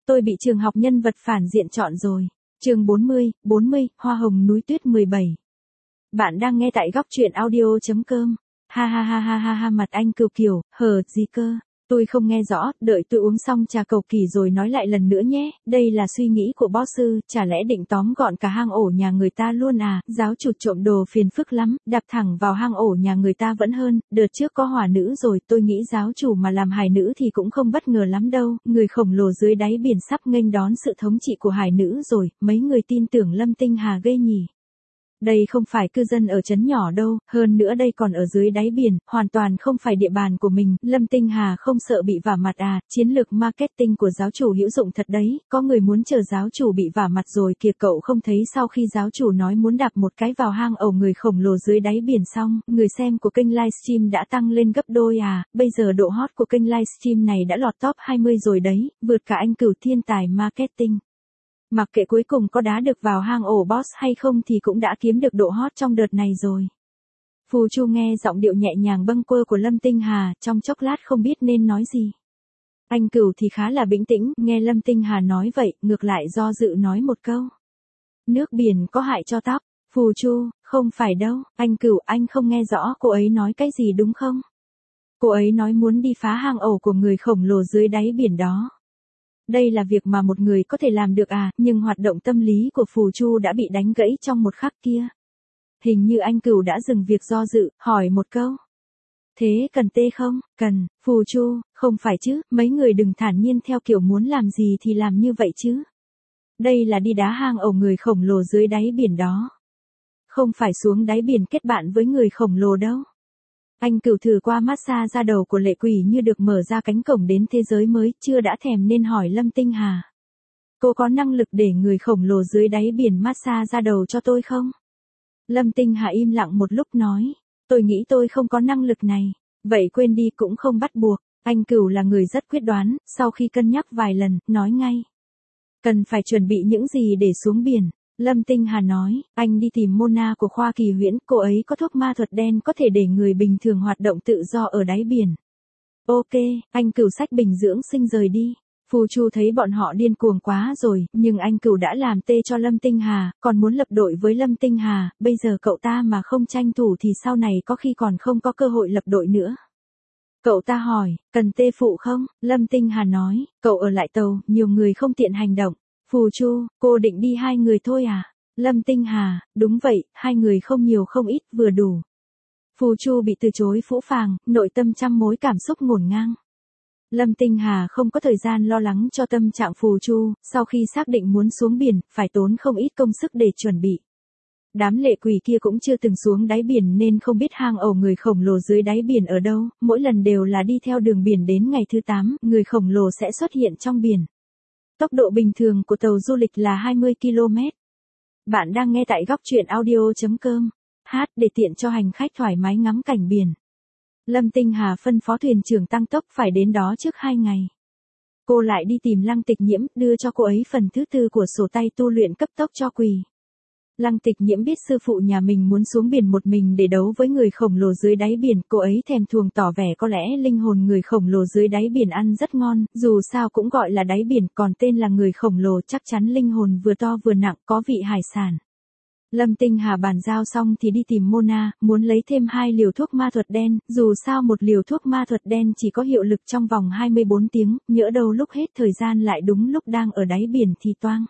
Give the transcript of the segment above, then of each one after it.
Tôi bị trường học nhân vật phản diện chọn rồi. Chương 40, Hoa hồng núi tuyết 17. Bạn đang nghe tại góc truyện audio.com. Ha ha ha ha ha ha, mặt anh Cửu kiểu, hờ gì cơ? Tôi không nghe rõ, đợi tôi uống xong trà cầu kỳ rồi nói lại lần nữa nhé. Đây là suy nghĩ của boss sư, chả lẽ định tóm gọn cả hang ổ nhà người ta luôn à? Giáo chủ trộm đồ phiền phức lắm, đạp thẳng vào hang ổ nhà người ta vẫn hơn. Đợt trước có hỏa nữ rồi, tôi nghĩ giáo chủ mà làm hải nữ thì cũng không bất ngờ lắm đâu. Người khổng lồ dưới đáy biển sắp nghênh đón sự thống trị của hải nữ rồi, mấy người tin tưởng Lâm Tinh Hà ghê nhỉ? Đây không phải cư dân ở trấn nhỏ đâu, hơn nữa đây còn ở dưới đáy biển, hoàn toàn không phải địa bàn của mình. Lâm Tinh Hà không sợ bị vả mặt à? Chiến lược marketing của giáo chủ hữu dụng thật đấy, có người muốn chờ giáo chủ bị vả mặt rồi kìa. Cậu không thấy sau khi giáo chủ nói muốn đạp một cái vào hang ổ người khổng lồ dưới đáy biển xong, người xem của kênh livestream đã tăng lên gấp đôi à? Bây giờ độ hot của kênh livestream này đã lọt top 20 rồi đấy, vượt cả anh Cửu thiên tài marketing. Mặc kệ cuối cùng có đá được vào hang ổ boss hay không thì cũng đã kiếm được độ hot trong đợt này rồi. Phù Chu nghe giọng điệu nhẹ nhàng bâng quơ của Lâm Tinh Hà, trong chốc lát không biết nên nói gì. Anh Cửu thì khá là bình tĩnh, nghe Lâm Tinh Hà nói vậy, ngược lại do dự nói một câu. Nước biển có hại cho tóc. Phù Chu, không phải đâu, anh Cửu, anh không nghe rõ cô ấy nói cái gì đúng không? Cô ấy nói muốn đi phá hang ổ của người khổng lồ dưới đáy biển đó. Đây là việc mà một người có thể làm được à? Nhưng hoạt động tâm lý của Phù Chu đã bị đánh gãy trong một khắc kia. Hình như anh Cửu đã dừng việc do dự, hỏi một câu. Thế cần tê không? Cần. Phù Chu, không phải chứ, mấy người đừng thản nhiên theo kiểu muốn làm gì thì làm như vậy chứ. Đây là đi đá hang ổ người khổng lồ dưới đáy biển đó. Không phải xuống đáy biển kết bạn với người khổng lồ đâu. Anh Cửu thử qua massage da đầu của lệ quỷ như được mở ra cánh cổng đến thế giới mới, chưa đã thèm nên hỏi Lâm Tinh Hà. Cô có năng lực để người khổng lồ dưới đáy biển massage da đầu cho tôi không? Lâm Tinh Hà im lặng một lúc nói, tôi nghĩ tôi không có năng lực này. Vậy quên đi, cũng không bắt buộc. Anh Cửu là người rất quyết đoán, sau khi cân nhắc vài lần, nói ngay. Cần phải chuẩn bị những gì để xuống biển? Lâm Tinh Hà nói, anh đi tìm Mona của khoa kỳ huyễn, cô ấy có thuốc ma thuật đen có thể để người bình thường hoạt động tự do ở đáy biển. Ok, anh Cửu xách bình dưỡng sinh rời đi. Phù Chu thấy bọn họ điên cuồng quá rồi, nhưng anh Cửu đã làm tê cho Lâm Tinh Hà, còn muốn lập đội với Lâm Tinh Hà, bây giờ cậu ta mà không tranh thủ thì sau này có khi còn không có cơ hội lập đội nữa. Cậu ta hỏi, cần tê phụ không? Lâm Tinh Hà nói, cậu ở lại tàu, nhiều người không tiện hành động. Phù Chu, cô định đi 2 người thôi à? Lâm Tinh Hà, đúng vậy, 2 người không nhiều không ít, vừa đủ. Phù Chu bị từ chối phũ phàng, nội tâm trăm mối cảm xúc ngổn ngang. Lâm Tinh Hà không có thời gian lo lắng cho tâm trạng Phù Chu, sau khi xác định muốn xuống biển, phải tốn không ít công sức để chuẩn bị. Đám lệ quỷ kia cũng chưa từng xuống đáy biển nên không biết hang ổ người khổng lồ dưới đáy biển ở đâu, mỗi lần đều là đi theo đường biển đến ngày thứ 8, người khổng lồ sẽ xuất hiện trong biển. Tốc độ bình thường của tàu du lịch là 20 km. Bạn đang nghe tại góc truyện audio.com. Để tiện cho hành khách thoải mái ngắm cảnh biển. Lâm Tinh Hà phân phó thuyền trưởng tăng tốc phải đến đó trước 2 ngày. Cô lại đi tìm Lăng Tịch Nhiễm, đưa cho cô ấy phần thứ 4 của sổ tay tu luyện cấp tốc cho quỳ. Lăng Tịch Nhiễm biết sư phụ nhà mình muốn xuống biển một mình để đấu với người khổng lồ dưới đáy biển, cô ấy thèm thuồng tỏ vẻ có lẽ linh hồn người khổng lồ dưới đáy biển ăn rất ngon, dù sao cũng gọi là đáy biển, còn tên là người khổng lồ, chắc chắn linh hồn vừa to vừa nặng, có vị hải sản. Lâm Tinh Hà bàn giao xong thì đi tìm Mona, muốn lấy thêm 2 liều thuốc ma thuật đen, dù sao một liều thuốc ma thuật đen chỉ có hiệu lực trong vòng 24 tiếng, nhỡ đâu lúc hết thời gian lại đúng lúc đang ở đáy biển thì toang.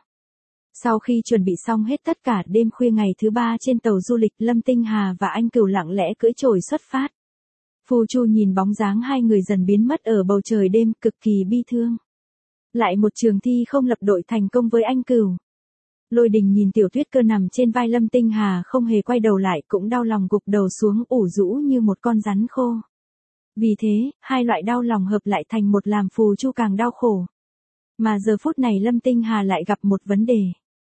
Sau khi chuẩn bị xong hết tất cả, đêm khuya ngày thứ 3 trên tàu du lịch, Lâm Tinh Hà và anh Cửu lặng lẽ cưỡi chổi xuất phát. Phù Chu nhìn bóng dáng 2 người dần biến mất ở bầu trời đêm, cực kỳ bi thương. Lại một trường thi không lập đội thành công với anh Cửu. Lôi Đình nhìn Tiểu Tuyết Cơ nằm trên vai Lâm Tinh Hà không hề quay đầu lại, cũng đau lòng gục đầu xuống ủ rũ như một con rắn khô. Vì thế, 2 loại đau lòng hợp lại thành một làm Phù Chu càng đau khổ. Mà giờ phút này Lâm Tinh Hà lại gặp một vấn đề.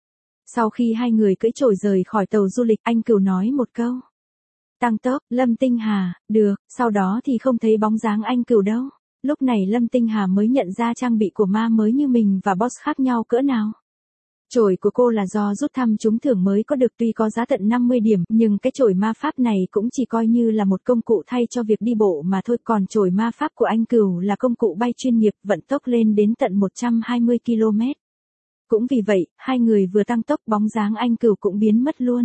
Sau khi 2 người cưỡi chổi rời khỏi tàu du lịch, anh Cửu nói một câu. Tăng tốc. Lâm Tinh Hà, được, sau đó thì không thấy bóng dáng anh Cửu đâu. Lúc này Lâm Tinh Hà mới nhận ra trang bị của ma mới như mình và boss khác nhau cỡ nào. Chổi của cô là do rút thăm trúng thưởng mới có được, tuy có giá tận 50 điểm, nhưng cái chổi ma pháp này cũng chỉ coi như là một công cụ thay cho việc đi bộ mà thôi, còn chổi ma pháp của anh Cửu là công cụ bay chuyên nghiệp, vận tốc lên đến tận 120 km. Cũng vì vậy, hai người vừa tăng tốc bóng dáng anh Cửu cũng biến mất luôn.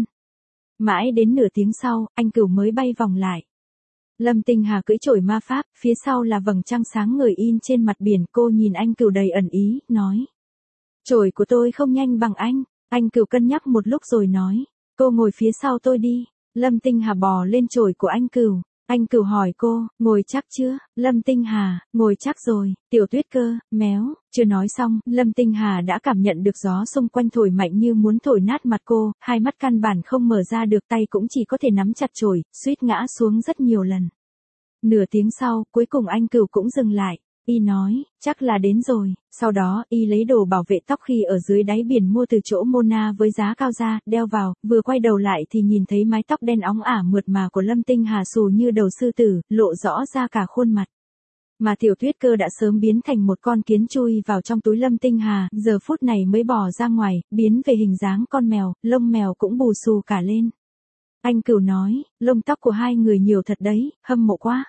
Mãi đến nửa tiếng sau, anh Cửu mới bay vòng lại. Lâm Tinh Hà cưỡi chổi ma pháp, phía sau là vầng trăng sáng ngời in trên mặt biển, cô nhìn anh Cửu đầy ẩn ý, nói. Chổi của tôi không nhanh bằng anh Cửu cân nhắc một lúc rồi nói. Cô ngồi phía sau tôi đi. Lâm Tinh Hà bò lên chổi của anh Cửu. Anh Cửu hỏi cô, ngồi chắc chưa? Lâm Tinh Hà, ngồi chắc rồi. Tiểu Tuyết Cơ, méo. Chưa nói xong, Lâm Tinh Hà đã cảm nhận được gió xung quanh thổi mạnh như muốn thổi nát mặt cô, hai mắt căn bản không mở ra được, tay cũng chỉ có thể nắm chặt chổi, suýt ngã xuống rất nhiều lần. Nửa tiếng sau, cuối cùng anh Cửu cũng dừng lại. Y nói, chắc là đến rồi. Sau đó, Y lấy đồ bảo vệ tóc khi ở dưới đáy biển mua từ chỗ Mona với giá cao ra, đeo vào, vừa quay đầu lại thì nhìn thấy mái tóc đen óng ả mượt mà của Lâm Tinh Hà xù như đầu sư tử, lộ rõ ra cả khuôn mặt. Mà Tiểu Tuyết Cơ đã sớm biến thành một con kiến chui vào trong túi Lâm Tinh Hà, giờ phút này mới bò ra ngoài, biến về hình dáng con mèo, lông mèo cũng bù xù cả lên. Anh Cửu nói, lông tóc của hai người nhiều thật đấy, hâm mộ quá.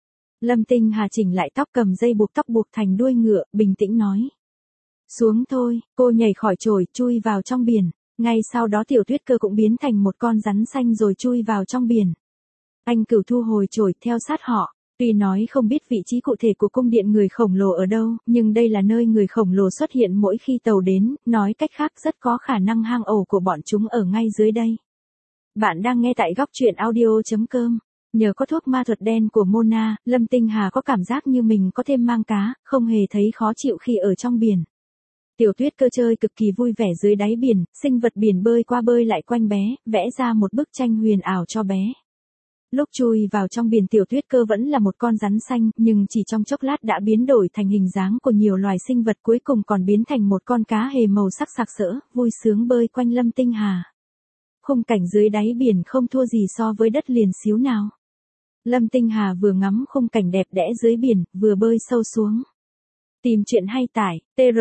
Lâm Tinh Hà chỉnh lại tóc, cầm dây buộc tóc buộc thành đuôi ngựa, bình tĩnh nói. Xuống thôi, cô nhảy khỏi chổi, chui vào trong biển. Ngay sau đó Tiểu Tuyết Cơ cũng biến thành một con rắn xanh rồi chui vào trong biển. Anh Cửu thu hồi chổi, theo sát họ. Tuy nói không biết vị trí cụ thể của cung điện người khổng lồ ở đâu, nhưng đây là nơi người khổng lồ xuất hiện mỗi khi tàu đến, nói cách khác rất có khả năng hang ổ của bọn chúng ở ngay dưới đây. Bạn đang nghe tại góc truyện audio.com. Nhờ có thuốc ma thuật đen của Mona, Lâm Tinh Hà có cảm giác như mình có thêm mang cá, không hề thấy khó chịu khi ở trong biển. Tiểu Tuyết Cơ chơi cực kỳ vui vẻ dưới đáy biển, sinh vật biển bơi qua bơi lại quanh bé, vẽ ra một bức tranh huyền ảo cho bé. Lúc chui vào trong biển, Tiểu Tuyết Cơ vẫn là một con rắn xanh, nhưng chỉ trong chốc lát đã biến đổi thành hình dáng của nhiều loài sinh vật, cuối cùng còn biến thành một con cá hề màu sắc sặc sỡ, vui sướng bơi quanh Lâm Tinh Hà. Khung cảnh dưới đáy biển không thua gì so với đất liền xíu nào. Lâm Tinh Hà vừa ngắm khung cảnh đẹp đẽ dưới biển, vừa bơi sâu xuống. Tìm chuyện hay tải,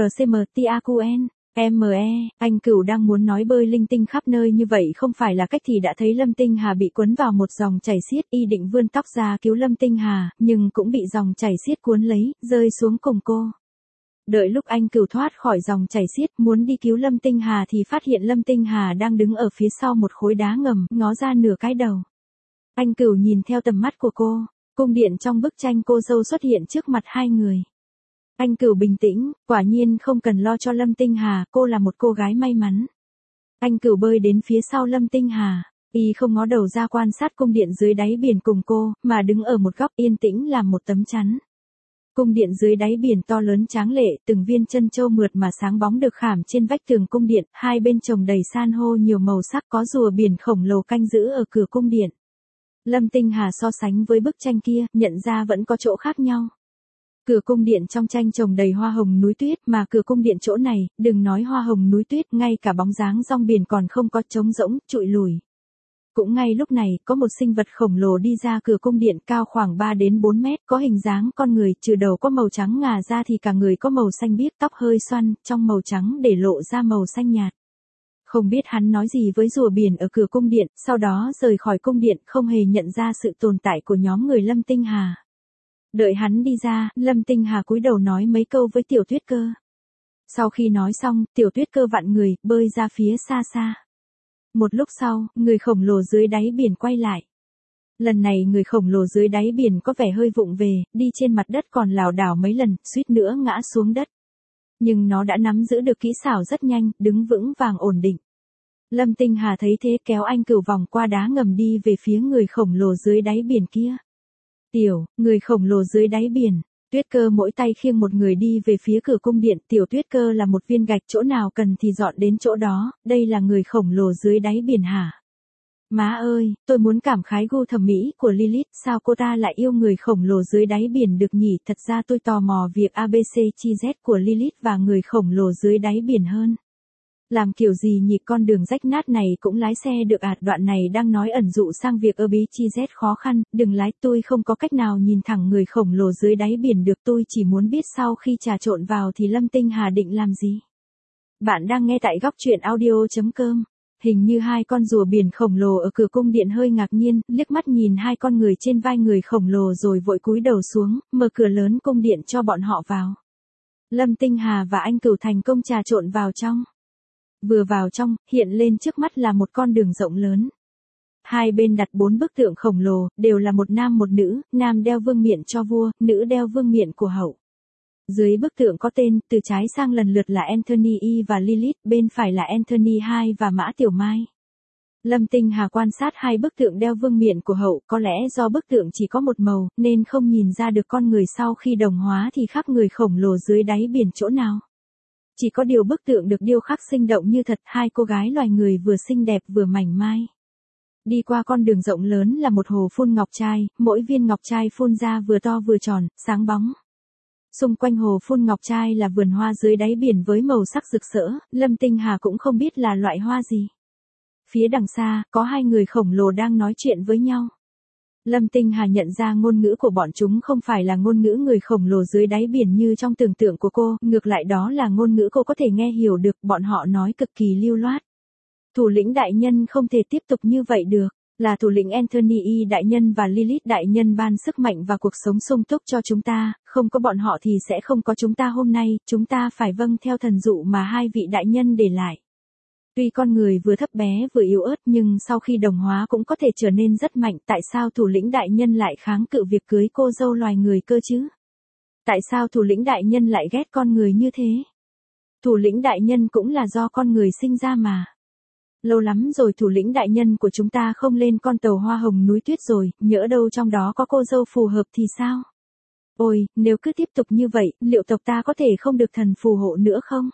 TRCMTAQN, ME, anh Cửu đang muốn nói bơi linh tinh khắp nơi như vậy không phải là cách thì đã thấy Lâm Tinh Hà bị cuốn vào một dòng chảy xiết, Y định vươn tóc ra cứu Lâm Tinh Hà, nhưng cũng bị dòng chảy xiết cuốn lấy, rơi xuống cùng cô. Đợi lúc anh Cửu thoát khỏi dòng chảy xiết, muốn đi cứu Lâm Tinh Hà thì phát hiện Lâm Tinh Hà đang đứng ở phía sau một khối đá ngầm, ngó ra nửa cái đầu. Anh Cửu nhìn theo tầm mắt của cô, cung điện trong bức tranh cô dâu xuất hiện trước mặt hai người. Anh Cửu bình tĩnh, quả nhiên không cần lo cho Lâm Tinh Hà, cô là một cô gái may mắn. Anh Cửu bơi đến phía sau Lâm Tinh Hà, Y không ngó đầu ra quan sát cung điện dưới đáy biển cùng cô, mà đứng ở một góc yên tĩnh làm một tấm chắn. Cung điện dưới đáy biển to lớn tráng lệ, từng viên chân châu mượt mà sáng bóng được khảm trên vách tường cung điện, hai bên trồng đầy san hô nhiều màu sắc, có rùa biển khổng lồ canh giữ ở cửa cung điện. Lâm Tinh Hà so sánh với bức tranh kia, nhận ra vẫn có chỗ khác nhau. Cửa cung điện trong tranh trồng đầy hoa hồng núi tuyết, mà cửa cung điện chỗ này, đừng nói hoa hồng núi tuyết, ngay cả bóng dáng rong biển còn không có, trống rỗng, trụi lùi. Cũng ngay lúc này, có một sinh vật khổng lồ đi ra cửa cung điện, cao khoảng 3 đến 4 mét, có hình dáng con người, trừ đầu có màu trắng ngà ra thì cả người có màu xanh biếc, tóc hơi xoăn, trong màu trắng để lộ ra màu xanh nhạt. Không biết hắn nói gì với rùa biển ở cửa cung điện, sau đó rời khỏi cung điện, không hề nhận ra sự tồn tại của nhóm người Lâm Tinh Hà. Đợi hắn đi ra, Lâm Tinh Hà cúi đầu nói mấy câu với Tiểu Tuyết Cơ. Sau khi nói xong, Tiểu Tuyết Cơ vặn người, bơi ra phía xa xa. Một lúc sau, người khổng lồ dưới đáy biển quay lại. Lần này người khổng lồ dưới đáy biển có vẻ hơi vụng về, đi trên mặt đất còn lảo đảo mấy lần, suýt nữa ngã xuống đất. Nhưng nó đã nắm giữ được kỹ xảo rất nhanh, đứng vững vàng ổn định. Lâm Tinh Hà thấy thế kéo anh Cửu vòng qua đá ngầm đi về phía người khổng lồ dưới đáy biển kia. Người khổng lồ dưới đáy biển. Tuyết Cơ mỗi tay khiêng một người đi về phía cửa cung điện, Tiểu Tuyết Cơ là một viên gạch, chỗ nào cần thì dọn đến chỗ đó, đây là người khổng lồ dưới đáy biển hả? Má ơi, tôi muốn cảm khái gu thẩm mỹ của Lilith, sao cô ta lại yêu người khổng lồ dưới đáy biển được nhỉ? Thật ra tôi tò mò việc ABC chi Z của Lilith và người khổng lồ dưới đáy biển hơn. Làm kiểu gì nhỉ, con đường rách nát này cũng lái xe được à? Đoạn này đang nói ẩn dụ sang việc ABC Z khó khăn, đừng lái, tôi không có cách nào nhìn thẳng người khổng lồ dưới đáy biển được, tôi chỉ muốn biết sau khi trà trộn vào thì Lâm Tinh Hà định làm gì. Bạn đang nghe tại góc truyện audio.com. Hình như hai con rùa biển khổng lồ ở cửa cung điện hơi ngạc nhiên, liếc mắt nhìn hai con người trên vai người khổng lồ rồi vội cúi đầu xuống, mở cửa lớn cung điện cho bọn họ vào. Lâm Tinh Hà và anh Cửu thành công trà trộn vào trong. Vừa vào trong, hiện lên trước mắt là một con đường rộng lớn. Hai bên đặt 4 bức tượng khổng lồ, đều là một nam một nữ, nam đeo vương miện cho vua, nữ đeo vương miện của hậu. Dưới bức tượng có tên, từ trái sang lần lượt là Anthony Y và Lilith, bên phải là Anthony II và Mã Tiểu Mai. Lâm Tinh Hà quan sát hai bức tượng đeo vương miện của hậu, có lẽ do bức tượng chỉ có một màu, nên không nhìn ra được con người sau khi đồng hóa thì khác người khổng lồ dưới đáy biển chỗ nào. Chỉ có điều bức tượng được điêu khắc sinh động như thật, hai cô gái loài người vừa xinh đẹp vừa mảnh mai. Đi qua con đường rộng lớn là một hồ phun ngọc trai, mỗi viên ngọc trai phun ra vừa to vừa tròn, sáng bóng. Xung quanh hồ phun ngọc trai là vườn hoa dưới đáy biển với màu sắc rực rỡ, Lâm Tinh Hà cũng không biết là loại hoa gì. Phía đằng xa, có hai người khổng lồ đang nói chuyện với nhau. Lâm Tinh Hà nhận ra ngôn ngữ của bọn chúng không phải là ngôn ngữ người khổng lồ dưới đáy biển như trong tưởng tượng của cô, ngược lại đó là ngôn ngữ cô có thể nghe hiểu được, bọn họ nói cực kỳ lưu loát. Thủ lĩnh đại nhân không thể tiếp tục như vậy được. Là thủ lĩnh Anthony Y đại nhân và Lilith đại nhân ban sức mạnh và cuộc sống sung túc cho chúng ta, không có bọn họ thì sẽ không có chúng ta hôm nay, chúng ta phải vâng theo thần dụ mà hai vị đại nhân để lại. Tuy con người vừa thấp bé vừa yếu ớt nhưng sau khi đồng hóa cũng có thể trở nên rất mạnh, tại sao thủ lĩnh đại nhân lại kháng cự việc cưới cô dâu loài người cơ chứ? Tại sao thủ lĩnh đại nhân lại ghét con người như thế? Thủ lĩnh đại nhân cũng là do con người sinh ra mà. Lâu lắm rồi thủ lĩnh đại nhân của chúng ta không lên con tàu hoa hồng núi tuyết rồi, nhỡ đâu trong đó có cô dâu phù hợp thì sao? Ôi, nếu cứ tiếp tục như vậy, liệu tộc ta có thể không được thần phù hộ nữa không?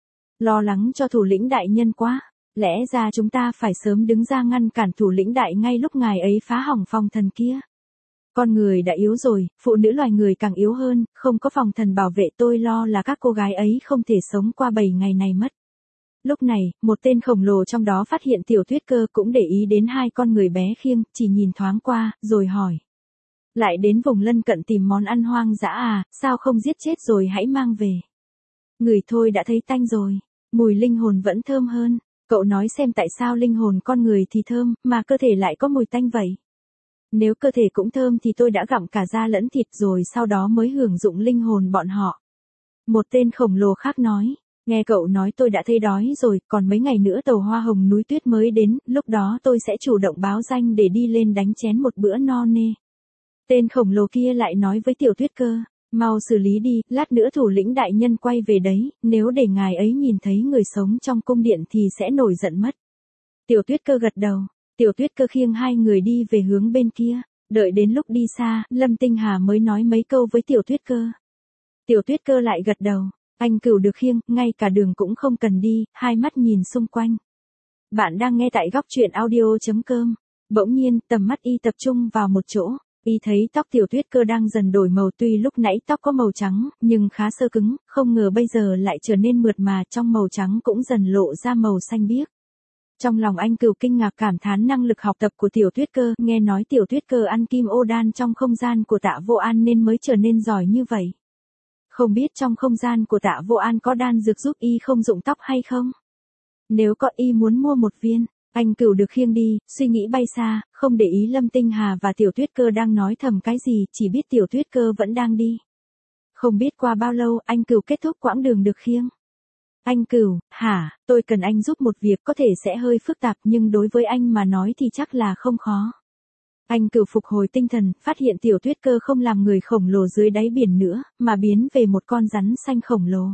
Lo lắng cho thủ lĩnh đại nhân quá, lẽ ra chúng ta phải sớm đứng ra ngăn cản thủ lĩnh đại ngay lúc ngài ấy phá hỏng phòng thần kia. Con người đã yếu rồi, phụ nữ loài người càng yếu hơn, không có phòng thần bảo vệ tôi lo là các cô gái ấy không thể sống qua 7 ngày này mất. Lúc này, một tên khổng lồ trong đó phát hiện Tiểu Tuyết Cơ cũng để ý đến hai con người bé khiêng, chỉ nhìn thoáng qua, rồi hỏi. Lại đến vùng lân cận tìm món ăn hoang dã à, sao không giết chết rồi hãy mang về. Người thôi đã thấy tanh rồi, mùi linh hồn vẫn thơm hơn, cậu nói xem tại sao linh hồn con người thì thơm, mà cơ thể lại có mùi tanh vậy. Nếu cơ thể cũng thơm thì tôi đã gặm cả da lẫn thịt rồi sau đó mới hưởng dụng linh hồn bọn họ. Một tên khổng lồ khác nói. Nghe cậu nói tôi đã thấy đói rồi, còn mấy ngày nữa tàu hoa hồng núi tuyết mới đến, lúc đó tôi sẽ chủ động báo danh để đi lên đánh chén một bữa no nê. Tên khổng lồ kia lại nói với Tiểu Tuyết Cơ, mau xử lý đi, lát nữa thủ lĩnh đại nhân quay về đấy, nếu để ngài ấy nhìn thấy người sống trong cung điện thì sẽ nổi giận mất. Tiểu Tuyết Cơ gật đầu, Tiểu Tuyết Cơ khiêng hai người đi về hướng bên kia, đợi đến lúc đi xa, Lâm Tinh Hà mới nói mấy câu với Tiểu Tuyết Cơ. Tiểu Tuyết Cơ lại gật đầu. Anh Cửu được khiêng, ngay cả đường cũng không cần đi, hai mắt nhìn xung quanh. Bạn đang nghe tại góc truyện audio.com. Bỗng nhiên, tầm mắt y tập trung vào một chỗ. Y thấy tóc Tiểu Tuyết Cơ đang dần đổi màu, tuy lúc nãy tóc có màu trắng, nhưng khá sơ cứng, không ngờ bây giờ lại trở nên mượt mà, trong màu trắng cũng dần lộ ra màu xanh biếc. Trong lòng anh Cửu kinh ngạc cảm thán năng lực học tập của Tiểu Tuyết Cơ, nghe nói Tiểu Tuyết Cơ ăn kim ô đan trong không gian của Tạ Vô An nên mới trở nên giỏi như vậy. Không biết trong không gian của Tạ Vô An có đan dược giúp y không rụng tóc hay không? Nếu có y muốn mua một viên, anh Cửu được khiêng đi, suy nghĩ bay xa, không để ý Lâm Tinh Hà và Tiểu Tuyết Cơ đang nói thầm cái gì, chỉ biết Tiểu Tuyết Cơ vẫn đang đi. Không biết qua bao lâu anh Cửu kết thúc quãng đường được khiêng. Anh Cửu, hả, tôi cần anh giúp một việc có thể sẽ hơi phức tạp nhưng đối với anh mà nói thì chắc là không khó. Anh Cửu phục hồi tinh thần, phát hiện Tiểu Tuyết Cơ không làm người khổng lồ dưới đáy biển nữa, mà biến về một con rắn xanh khổng lồ.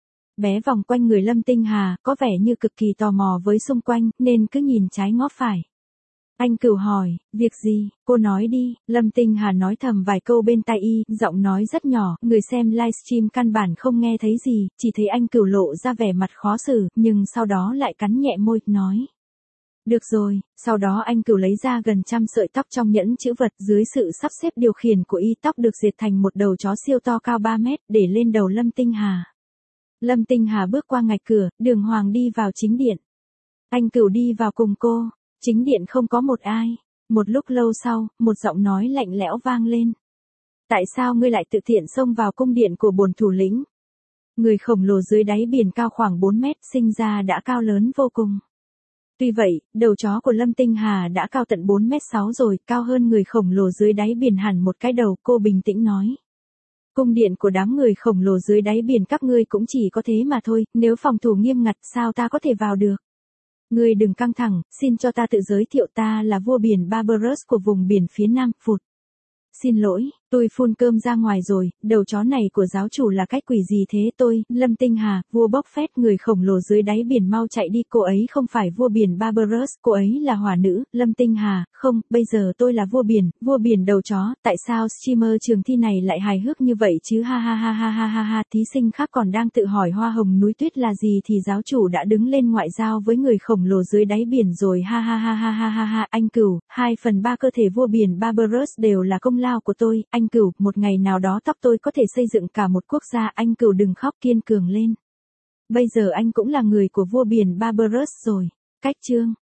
Bé vòng quanh người Lâm Tinh Hà, có vẻ như cực kỳ tò mò với xung quanh, nên cứ nhìn trái ngó phải. Anh Cửu hỏi, việc gì, cô nói đi, Lâm Tinh Hà nói thầm vài câu bên tai y, giọng nói rất nhỏ, người xem livestream căn bản không nghe thấy gì, chỉ thấy anh Cửu lộ ra vẻ mặt khó xử, nhưng sau đó lại cắn nhẹ môi, nói. Được rồi, sau đó anh Cửu lấy ra gần 100 sợi tóc trong nhẫn chữ vật, dưới sự sắp xếp điều khiển của y tóc được dệt thành một đầu chó siêu to cao 3 mét, để lên đầu Lâm Tinh Hà. Lâm Tinh Hà bước qua ngạch cửa, đường hoàng đi vào chính điện. Anh Cửu đi vào cùng cô, chính điện không có một ai. Một lúc lâu sau, một giọng nói lạnh lẽo vang lên. Tại sao ngươi lại tự tiện xông vào cung điện của bổn thủ lĩnh? Người khổng lồ dưới đáy biển cao khoảng 4 mét, sinh ra đã cao lớn vô cùng. Tuy vậy, đầu chó của Lâm Tinh Hà đã cao tận 4m6 rồi, cao hơn người khổng lồ dưới đáy biển hẳn một cái đầu, cô bình tĩnh nói. Cung điện của đám người khổng lồ dưới đáy biển các ngươi cũng chỉ có thế mà thôi, nếu phòng thủ nghiêm ngặt sao ta có thể vào được. Ngươi đừng căng thẳng, xin cho ta tự giới thiệu, ta là vua biển Barbaros của vùng biển phía Nam, phụt. Xin lỗi, tôi phun cơm ra ngoài rồi, đầu chó này của giáo chủ là cái quỷ gì thế tôi, Lâm Tinh Hà, vua bốc phét người khổng lồ dưới đáy biển mau chạy đi, cô ấy không phải vua biển Barbaros, cô ấy là hỏa nữ, Lâm Tinh Hà, không, bây giờ tôi là vua biển đầu chó, tại sao streamer trường thi này lại hài hước như vậy chứ ha ha ha ha ha ha ha, thí sinh khác còn đang tự hỏi hoa hồng núi tuyết là gì thì giáo chủ đã đứng lên ngoại giao với người khổng lồ dưới đáy biển rồi ha ha ha ha ha ha ha, anh Cửu, 2/3 cơ thể vua biển Barbaros đều là công lao của tôi, anh Cửu, một ngày nào đó tóc tôi có thể xây dựng cả một quốc gia, anh Cửu đừng khóc, kiên cường lên. Bây giờ anh cũng là người của vua biển Barbaros rồi. Cách chương